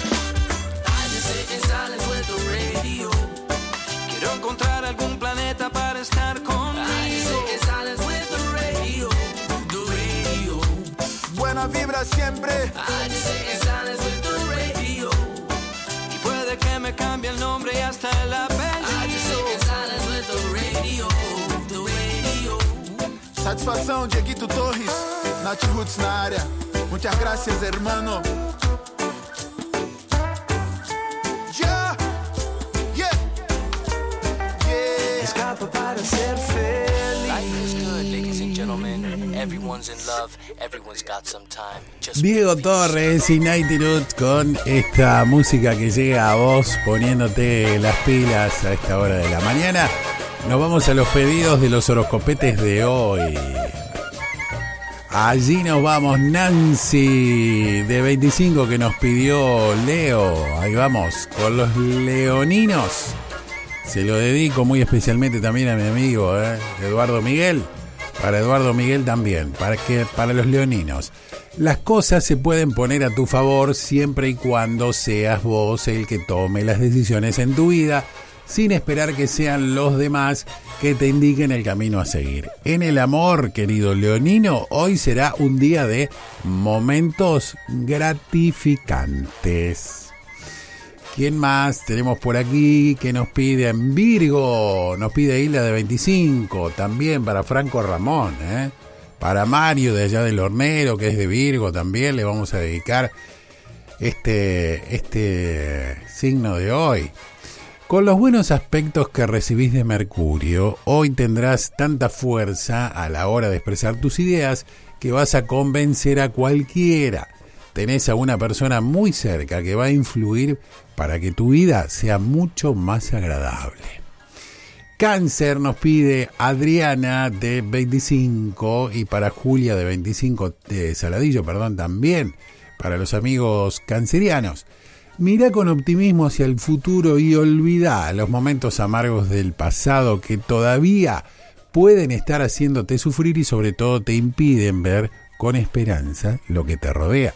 Quiero encontrar algún planeta para estar conmigo. Buena vibra siempre. Y puede que me cambie el nombre y hasta el apellido. Satisfação, Dieguito Torres, Nath Roots na área. Muchas gracias, hermano. Yeah, yeah, yeah. Escapa para ser feliz. Life is good, ladies and gentlemen. Everyone's in love, everyone's got some time. Just Diego Torres y Nighty Roots con esta música que llega a vos poniéndote las pilas a esta hora de la mañana. Nos vamos a los pedidos de los horoscopetes de hoy. Allí nos vamos. Nancy de 25 que nos pidió Leo. Ahí vamos con los leoninos. Se lo dedico muy especialmente también a mi amigo Eduardo Miguel. Para Eduardo Miguel también, para los leoninos. Las cosas se pueden poner a tu favor siempre y cuando seas vos el que tome las decisiones en tu vida, sin esperar que sean los demás que te indiquen el camino a seguir. En el amor, querido leonino, hoy será un día de momentos gratificantes. ¿Quién más tenemos por aquí que nos pide en Virgo? Nos pide Hilda de 25, también para Franco Ramón, para Mario de allá del Hornero, que es de Virgo también, le vamos a dedicar este signo de hoy. Con los buenos aspectos que recibís de Mercurio, hoy tendrás tanta fuerza a la hora de expresar tus ideas que vas a convencer a cualquiera. Tenés a una persona muy cerca que va a influir para que tu vida sea mucho más agradable. Cáncer nos pide Adriana de 25 y para Julia de 25 de Saladillo, también para los amigos cancerianos. Mirá con optimismo hacia el futuro y olvidá los momentos amargos del pasado que todavía pueden estar haciéndote sufrir y sobre todo te impiden ver con esperanza lo que te rodea.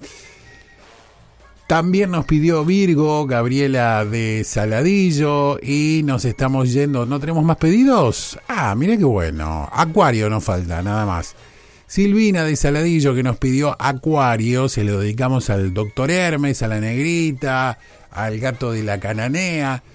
También nos pidió Virgo, Gabriela de Saladillo y nos estamos yendo. ¿No tenemos más pedidos? Mirá qué bueno. Acuario nos falta, nada más. Silvina de Saladillo que nos pidió Acuario, se lo dedicamos al doctor Hermes, a la Negrita, al gato de la Cananea,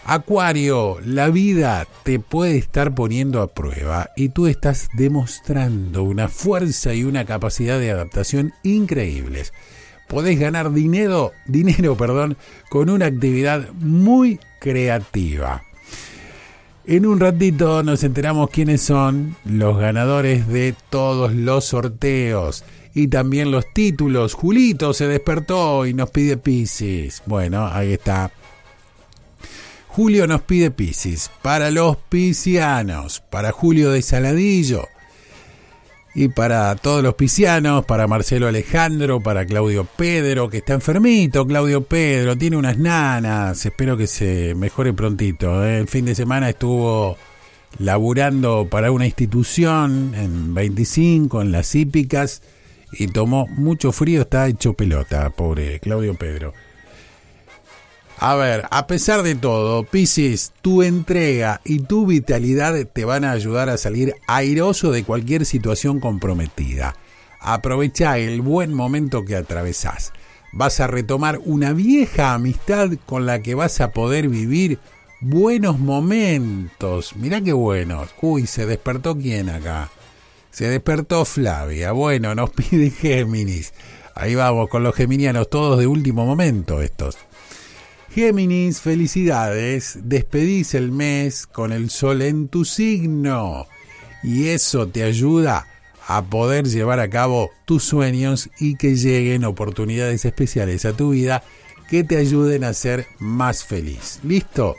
Acuario, la vida te puede estar poniendo a prueba y tú estás demostrando una fuerza y una capacidad de adaptación increíbles. Podés ganar dinero, con una actividad muy creativa. En un ratito nos enteramos quiénes son los ganadores de todos los sorteos y también los títulos. Julito se despertó y nos pide Piscis. Bueno, ahí está. Julio nos pide Piscis para los piscianos, para Julio de Saladillo y para todos los piscianos, para Marcelo Alejandro, para Claudio Pedro, que está enfermito. Claudio Pedro tiene unas nanas, espero que se mejore prontito. El fin de semana estuvo laburando para una institución en 25, en las hípicas, y tomó mucho frío, está hecho pelota, pobre Claudio Pedro. A ver, a pesar de todo, Piscis, tu entrega y tu vitalidad te van a ayudar a salir airoso de cualquier situación comprometida. Aprovecha el buen momento que atravesás. Vas a retomar una vieja amistad con la que vas a poder vivir buenos momentos. Mirá qué buenos. Uy, ¿se despertó quién acá? Se despertó Flavia. Bueno, nos pide Géminis. Ahí vamos con los geminianos, todos de último momento estos. Géminis, felicidades, despedís el mes con el sol en tu signo y eso te ayuda a poder llevar a cabo tus sueños y que lleguen oportunidades especiales a tu vida que te ayuden a ser más feliz. ¿Listo?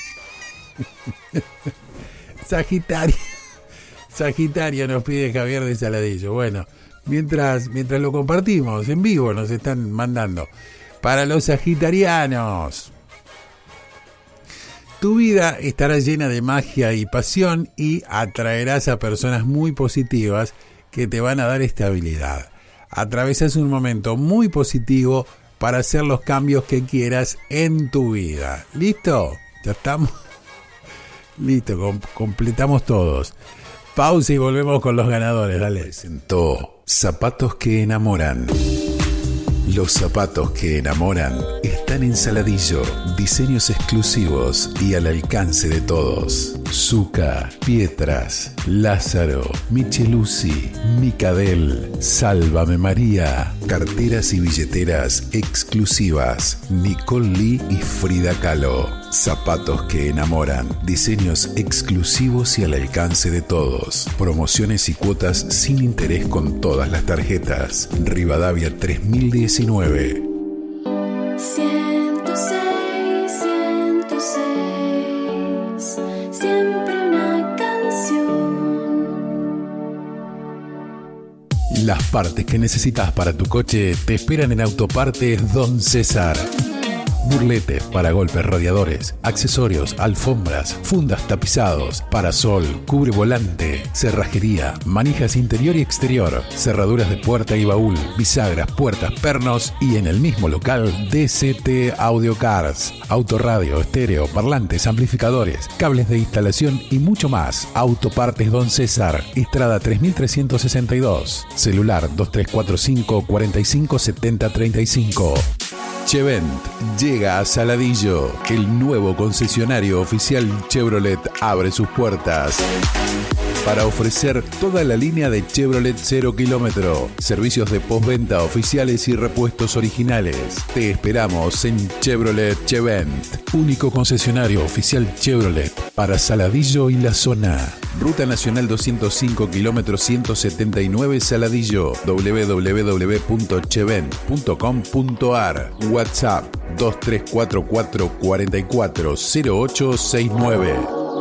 Sagitario nos pide Javier de Saladillo. Bueno, mientras lo compartimos en vivo nos están mandando. Para los sagitarianos, tu vida estará llena de magia y pasión y atraerás a personas muy positivas que te van a dar estabilidad. Atravesás un momento muy positivo para hacer los cambios que quieras en tu vida. ¿Listo? ¿Ya estamos? Listo, completamos todos. Pausa y volvemos con los ganadores. Dale. Presentó Zapatos que enamoran. Los zapatos que enamoran están en Saladillo, diseños exclusivos y al alcance de todos. Zucca, Pietras, Lázaro, Michelucci, Micadel, Sálvame María, carteras y billeteras exclusivas, Nicole Lee y Frida Kahlo. Zapatos que enamoran, diseños exclusivos y al alcance de todos. Promociones y cuotas sin interés con todas las tarjetas. Rivadavia 3019. 106, 106, siempre una canción. Las partes que necesitas para tu coche te esperan en Autopartes Don César. Burletes, paragolpes, radiadores, accesorios, alfombras, fundas tapizados, parasol, cubre volante, cerrajería, manijas interior y exterior, cerraduras de puerta y baúl, bisagras, puertas, pernos y en el mismo local DCT Audio Cars, autorradio, estéreo, parlantes, amplificadores, cables de instalación y mucho más. Autopartes Don César, Estrada 3362, celular 2345 45 70 35. Chevent llega a Saladillo. El nuevo concesionario oficial Chevrolet abre sus puertas para ofrecer toda la línea de Chevrolet 0 kilómetro, servicios de postventa oficiales y repuestos originales. Te esperamos en Chevrolet Chevent, único concesionario oficial Chevrolet para Saladillo y la zona. Ruta Nacional 205 kilómetros 179 Saladillo, www.chevent.com.ar. WhatsApp 2344 440869.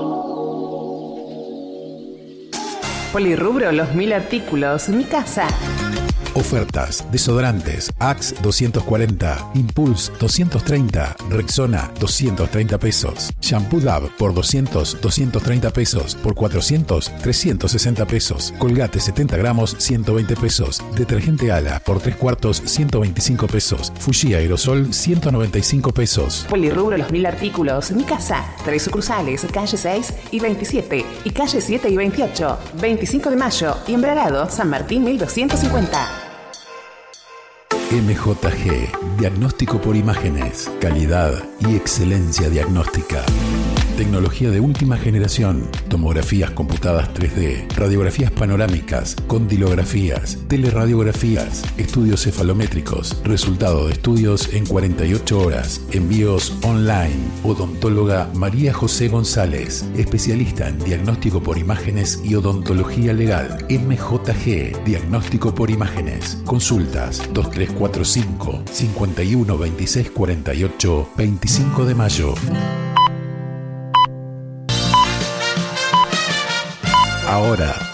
Polirrubro, los 1000 artículos, mi casa. Ofertas: desodorantes Axe 240, Impulse 230, Rexona 230 pesos, Shampoo Dove por 200, 230 pesos, por 400, 360 pesos, Colgate 70 gramos 120 pesos, Detergente Ala por 3 cuartos 125 pesos, Fuji Aerosol 195 pesos. Polirrubro, los 1000 artículos, mi casa. 3 sucursales, calle 6 y 27 y calle 7 y 28, 25 de mayo y Embragado, San Martín 1250. MJG, diagnóstico por imágenes, calidad y excelencia diagnóstica. Tecnología de última generación, tomografías computadas 3D, radiografías panorámicas, condilografías, teleradiografías, estudios cefalométricos, resultado de estudios en 48 horas, envíos online. Odontóloga María José González, especialista en diagnóstico por imágenes y odontología legal. MJG, diagnóstico por imágenes. Consultas 2345 51 26 48, 25 de mayo. Ahora,